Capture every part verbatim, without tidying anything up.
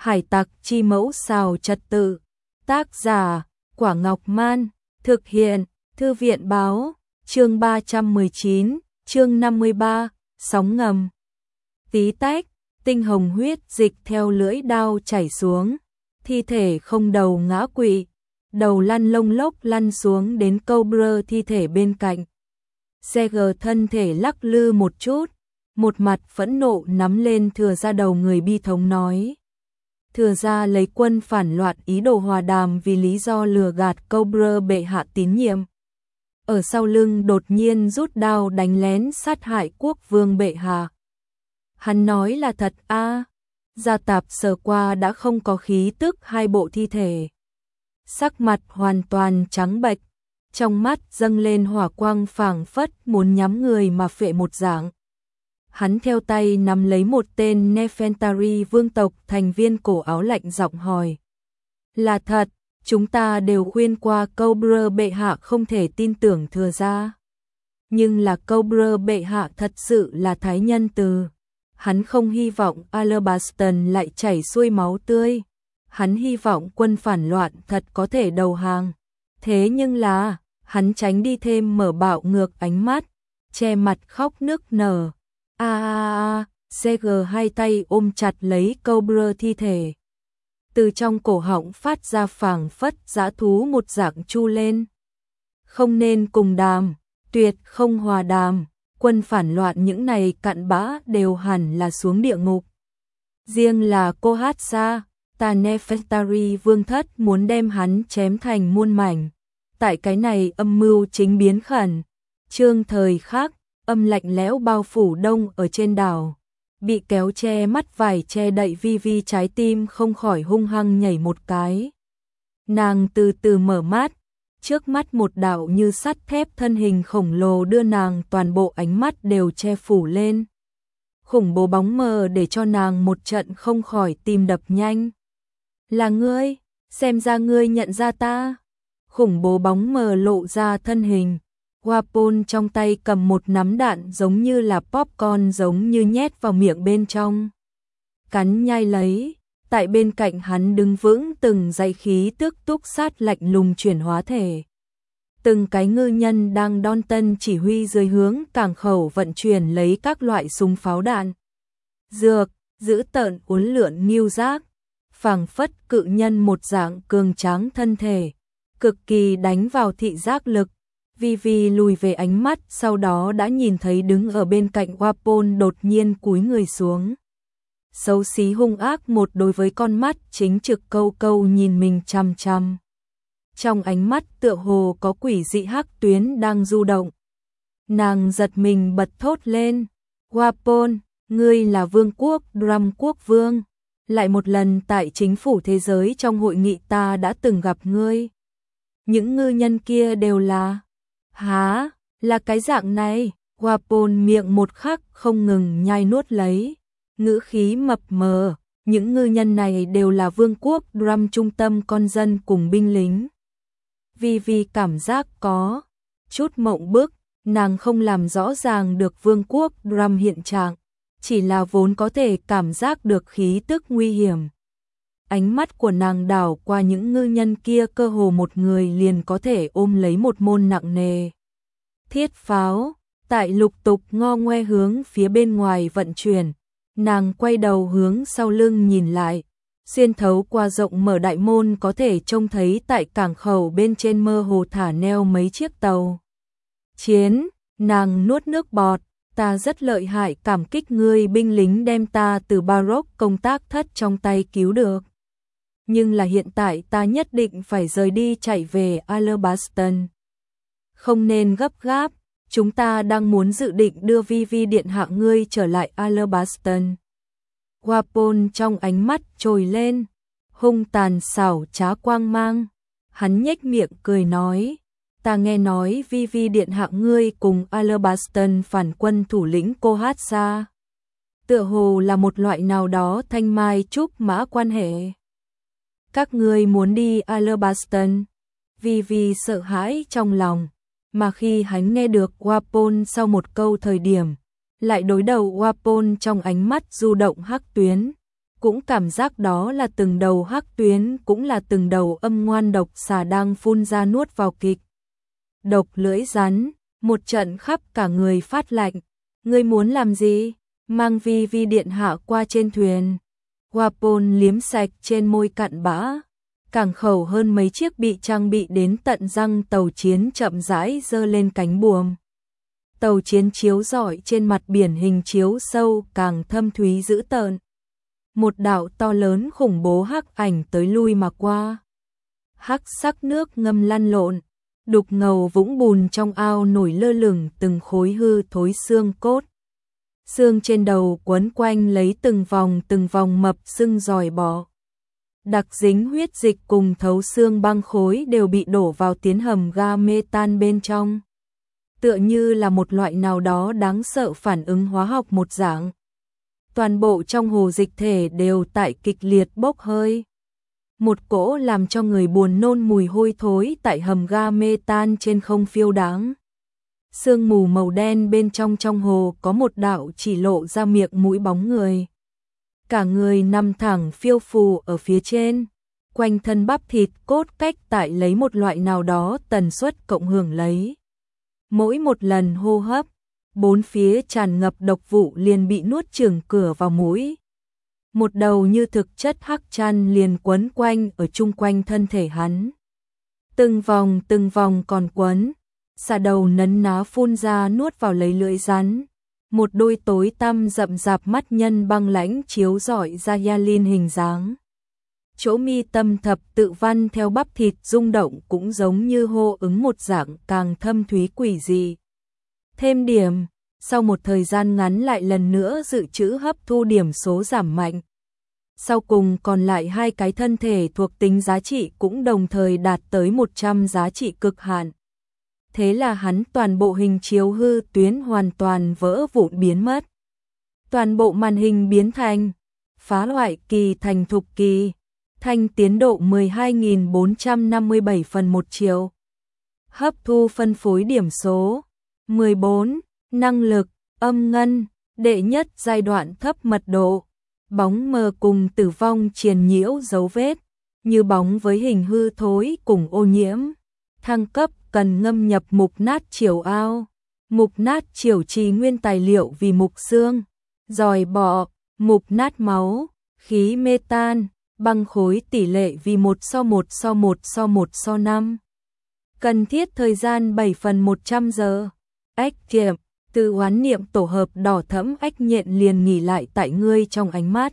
Hải tặc chi mẫu xào trật tự. Tác giả, Quả Ngọc Man. Thực hiện, Thư viện Báo. Chương ba trăm mười chín, chương năm mươi ba, sóng ngầm. Tí tách, tinh hồng huyết dịch theo lưỡi đao chảy xuống. Thi thể không đầu ngã quỵ, đầu lăn lông lốc lăn xuống đến Cobra thi thể bên cạnh. Xe gờ thân thể lắc lư một chút, một mặt phẫn nộ nắm lên Thừa Gia đầu người bi thống nói. Thừa Gia lấy quân phản loạn ý đồ hòa đàm vì lý do lừa gạt Cobra bệ hạ tín nhiệm. Ở sau lưng đột nhiên rút đao đánh lén sát hại quốc vương bệ hạ. Hắn nói là thật a à. Gia Tạp sờ qua đã không có khí tức hai bộ thi thể. Sắc mặt hoàn toàn trắng bệch, trong mắt dâng lên hỏa quang phảng phất muốn nhắm người mà phệ một dạng. Hắn theo tay nắm lấy một tên Nefertari vương tộc thành viên cổ áo lạnh giọng hỏi. Là thật, chúng ta đều khuyên qua Cobra bệ hạ không thể tin tưởng Thừa Gia. Nhưng là Cobra bệ hạ thật sự là thái nhân từ. Hắn không hy vọng Alabaston lại chảy xuôi máu tươi. Hắn hy vọng quân phản loạn thật có thể đầu hàng. Thế nhưng là, hắn tránh đi thêm mở bạo ngược ánh mắt, che mặt khóc nức nở. A a a, xê giê hai tay ôm chặt lấy Cobra thi thể. Từ trong cổ họng phát ra phảng phất dã thú một dạng chu lên. Không nên cùng đàm, tuyệt không hòa đàm, quân phản loạn những này cặn bã đều hẳn là xuống địa ngục. Riêng là cô hát xa, ta Nefertari vương thất muốn đem hắn chém thành muôn mảnh. Tại cái này âm mưu chính biến khẩn, trương thời khắc, âm lạnh lẽo bao phủ đông ở trên đảo. Bị kéo che mắt vải che đậy vi vi trái tim không khỏi hung hăng nhảy một cái. Nàng từ từ mở mắt, trước mắt một đạo như sắt thép thân hình khổng lồ đưa nàng toàn bộ ánh mắt đều che phủ lên. Khủng bố bóng mờ để cho nàng một trận không khỏi tim đập nhanh. Là ngươi, xem ra ngươi nhận ra ta. Khủng bố bóng mờ lộ ra thân hình. Wapol trong tay cầm một nắm đạn giống như là popcorn giống như nhét vào miệng bên trong. Cắn nhai lấy, tại bên cạnh hắn đứng vững từng dãy khí tức túc sát lạnh lùng chuyển hóa thể. Từng cái ngư nhân đang đon tân chỉ huy dưới hướng cảng khẩu vận chuyển lấy các loại súng pháo đạn. Dược, giữ tợn uốn lượn nghiêu giác, phảng phất cự nhân một dạng cường tráng thân thể, cực kỳ đánh vào thị giác lực. Vi Vi lùi về ánh mắt, sau đó đã nhìn thấy đứng ở bên cạnh Wapol đột nhiên cúi người xuống. Xấu xí hung ác một đối với con mắt chính trực câu câu nhìn mình chằm chằm. Trong ánh mắt tựa hồ có quỷ dị hắc tuyến đang du động. Nàng giật mình bật thốt lên. Wapol, ngươi là vương quốc Drum quốc vương. Lại một lần tại chính phủ thế giới trong hội nghị ta đã từng gặp ngươi. Những ngư nhân kia đều là... Hả, là cái dạng này. Wapol miệng một khắc không ngừng nhai nuốt lấy. Ngữ khí mập mờ, những ngư nhân này đều là vương quốc Drum trung tâm con dân cùng binh lính. Vi Vi cảm giác có chút mộng bức, nàng không làm rõ ràng được vương quốc Drum hiện trạng, chỉ là vốn có thể cảm giác được khí tức nguy hiểm. Ánh mắt của nàng đảo qua những ngư nhân kia, cơ hồ một người liền có thể ôm lấy một môn nặng nề thiết pháo, tại lục tục ngo ngoe hướng phía bên ngoài vận chuyển. Nàng quay đầu hướng sau lưng nhìn lại, xuyên thấu qua rộng mở đại môn có thể trông thấy tại cảng khẩu bên trên mơ hồ thả neo mấy chiếc tàu chiến. Nàng nuốt nước bọt, ta rất lợi hại, cảm kích ngươi binh lính đem ta từ Baroque công tác thất trong tay cứu được. Nhưng là hiện tại ta nhất định phải rời đi chạy về Alabaston. Không nên gấp gáp, chúng ta đang muốn dự định đưa Vi Vi điện hạ ngươi trở lại Alabaston. Wapol trong ánh mắt trồi lên, hung tàn xảo trá quang mang. Hắn nhếch miệng cười nói, ta nghe nói Vi Vi điện hạ ngươi cùng Alabaston phản quân thủ lĩnh cô hát xa. Tựa hồ là một loại nào đó thanh mai trúc mã quan hệ. Các ngươi muốn đi Alabaston. Vi Vi sợ hãi trong lòng, mà khi hắn nghe được Wapol sau một câu thời điểm, lại đối đầu Wapol trong ánh mắt du động hắc tuyến, cũng cảm giác đó là từng đầu hắc tuyến, cũng là từng đầu âm ngoan độc xà đang phun ra nuốt vào kịch. Độc lưỡi rắn, một trận khắp cả người phát lạnh. Ngươi muốn làm gì? Mang Vi Vi điện hạ qua trên thuyền. Wapol liếm sạch trên môi cặn bã. Cảng khẩu hơn mấy chiếc bị trang bị đến tận răng tàu chiến chậm rãi giơ lên cánh buồm. Tàu chiến chiếu rọi trên mặt biển hình chiếu sâu càng thâm thúy dữ tợn. Một đạo to lớn khủng bố hắc ảnh tới lui mà qua. Hắc sắc nước ngâm lăn lộn, đục ngầu vũng bùn trong ao nổi lơ lửng từng khối hư thối xương cốt. Xương trên đầu quấn quanh lấy từng vòng từng vòng mập sưng giòi bọ. Đặc dính huyết dịch cùng thấu xương băng khối đều bị đổ vào tiến hầm ga mê tan bên trong. Tựa như là một loại nào đó đáng sợ phản ứng hóa học một dạng. Toàn bộ trong hồ dịch thể đều tại kịch liệt bốc hơi. Một cỗ làm cho người buồn nôn mùi hôi thối tại hầm ga mê tan trên không phiêu đáng. Sương mù màu đen bên trong trong hồ có một đạo chỉ lộ ra miệng mũi bóng người. Cả người nằm thẳng phiêu phù ở phía trên, quanh thân bắp thịt cốt cách tại lấy một loại nào đó tần suất cộng hưởng lấy. Mỗi một lần hô hấp, bốn phía tràn ngập độc vụ liền bị nuốt chửng cửa vào mũi. Một đầu như thực chất hắc chăn liền quấn quanh ở chung quanh thân thể hắn. Từng vòng từng vòng còn quấn, xà đầu nấn ná phun ra nuốt vào lấy lưỡi rắn. Một đôi tối tăm rậm rạp mắt nhân băng lãnh chiếu rọi ra Yalin hình dáng. Chỗ mi tâm thập tự văn theo bắp thịt rung động cũng giống như hô ứng một dạng càng thâm thúy quỷ dị. Thêm điểm, sau một thời gian ngắn lại lần nữa dự trữ hấp thu điểm số giảm mạnh. Sau cùng còn lại hai cái thân thể thuộc tính giá trị cũng đồng thời đạt tới một trăm giá trị cực hạn. Thế là hắn toàn bộ hình chiếu hư tuyến hoàn toàn vỡ vụn biến mất. Toàn bộ màn hình biến thành phá hoại kỳ thành thục kỳ, thanh tiến độ mười hai nghìn bốn trăm năm mươi bảy phần một triệu. Hấp thu phân phối điểm số mười bốn, năng lực âm ngân, đệ nhất giai đoạn thấp mật độ, bóng mờ cùng tử vong triền nhiễu dấu vết, như bóng với hình hư thối cùng ô nhiễm. Thăng cấp cần ngâm nhập mục nát triều ao, mục nát triều trì nguyên tài liệu vì mục xương, giòi bọ, mục nát máu, khí mê tan, băng khối tỷ lệ vì một so một so một so một so năm. Cần thiết thời gian bảy phần một trăm giờ. Ách kiệm, từ oán niệm tổ hợp đỏ thẫm ách nhện liền nghỉ lại tại ngươi trong ánh mắt.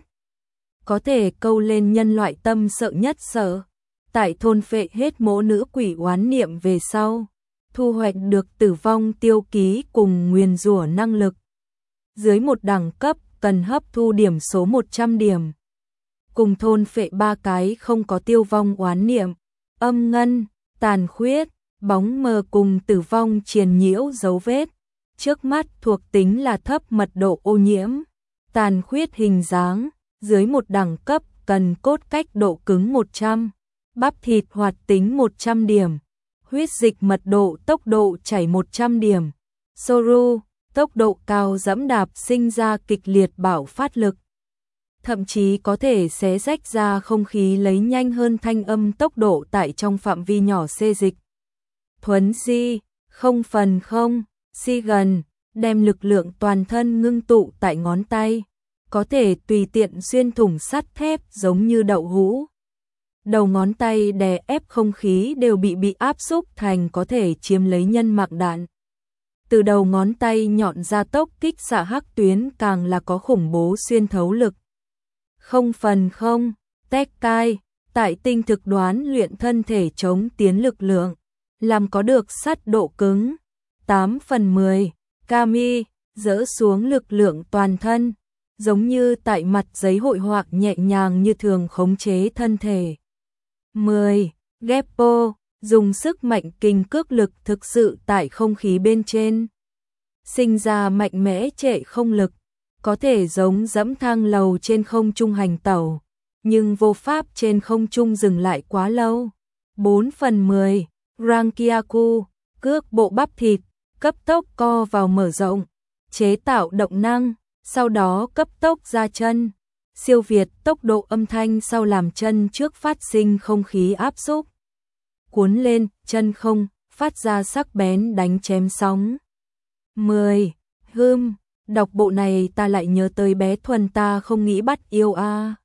Có thể câu lên nhân loại tâm sợ nhất sợ. Tại thôn phệ hết mỗ nữ quỷ oán niệm về sau, thu hoạch được tử vong tiêu ký cùng nguyền rủa năng lực. Dưới một đẳng cấp cần hấp thu điểm số một trăm điểm. Cùng thôn phệ ba cái không có tiêu vong oán niệm, âm ngân, tàn khuyết, bóng mờ cùng tử vong triền nhiễu dấu vết. Trước mắt thuộc tính là thấp mật độ ô nhiễm, tàn khuyết hình dáng, dưới một đẳng cấp cần cốt cách độ cứng một trăm. Bắp thịt hoạt tính một trăm điểm, huyết dịch mật độ tốc độ chảy một trăm điểm, Soru, tốc độ cao dẫm đạp sinh ra kịch liệt bạo phát lực. Thậm chí có thể xé rách ra không khí lấy nhanh hơn thanh âm tốc độ tại trong phạm vi nhỏ xê dịch. Thuấn di, không phần không, si gần, đem lực lượng toàn thân ngưng tụ tại ngón tay, có thể tùy tiện xuyên thủng sắt thép giống như đậu hũ. Đầu ngón tay đè ép không khí đều bị bị áp xúc thành có thể chiếm lấy nhân mạc đạn. Từ đầu ngón tay nhọn ra tốc kích xạ hắc tuyến càng là có khủng bố xuyên thấu lực. Không phần không, tech cai, tại tinh thực đoán luyện thân thể chống tiến lực lượng, làm có được sắt độ cứng. tám phần mười, Kami, dỡ xuống lực lượng toàn thân, giống như tại mặt giấy hội họa nhẹ nhàng như thường khống chế thân thể. mười. Geppo, dùng sức mạnh kình cước lực thực sự tại không khí bên trên. Sinh ra mạnh mẽ trệ không lực, có thể giống dẫm thang lầu trên không trung hành tẩu, nhưng vô pháp trên không trung dừng lại quá lâu. bốn phần mười. Rankiaku, cước bộ bắp thịt, cấp tốc co vào mở rộng, chế tạo động năng, sau đó cấp tốc ra chân. siêu việt tốc độ âm thanh sau làm chân trước phát sinh không khí áp xúc. Cuốn lên, chân không, phát ra sắc bén đánh chém sóng. mười. Hưm, đọc bộ này ta lại nhớ tới bé Thuần ta không nghĩ bắt yêu a.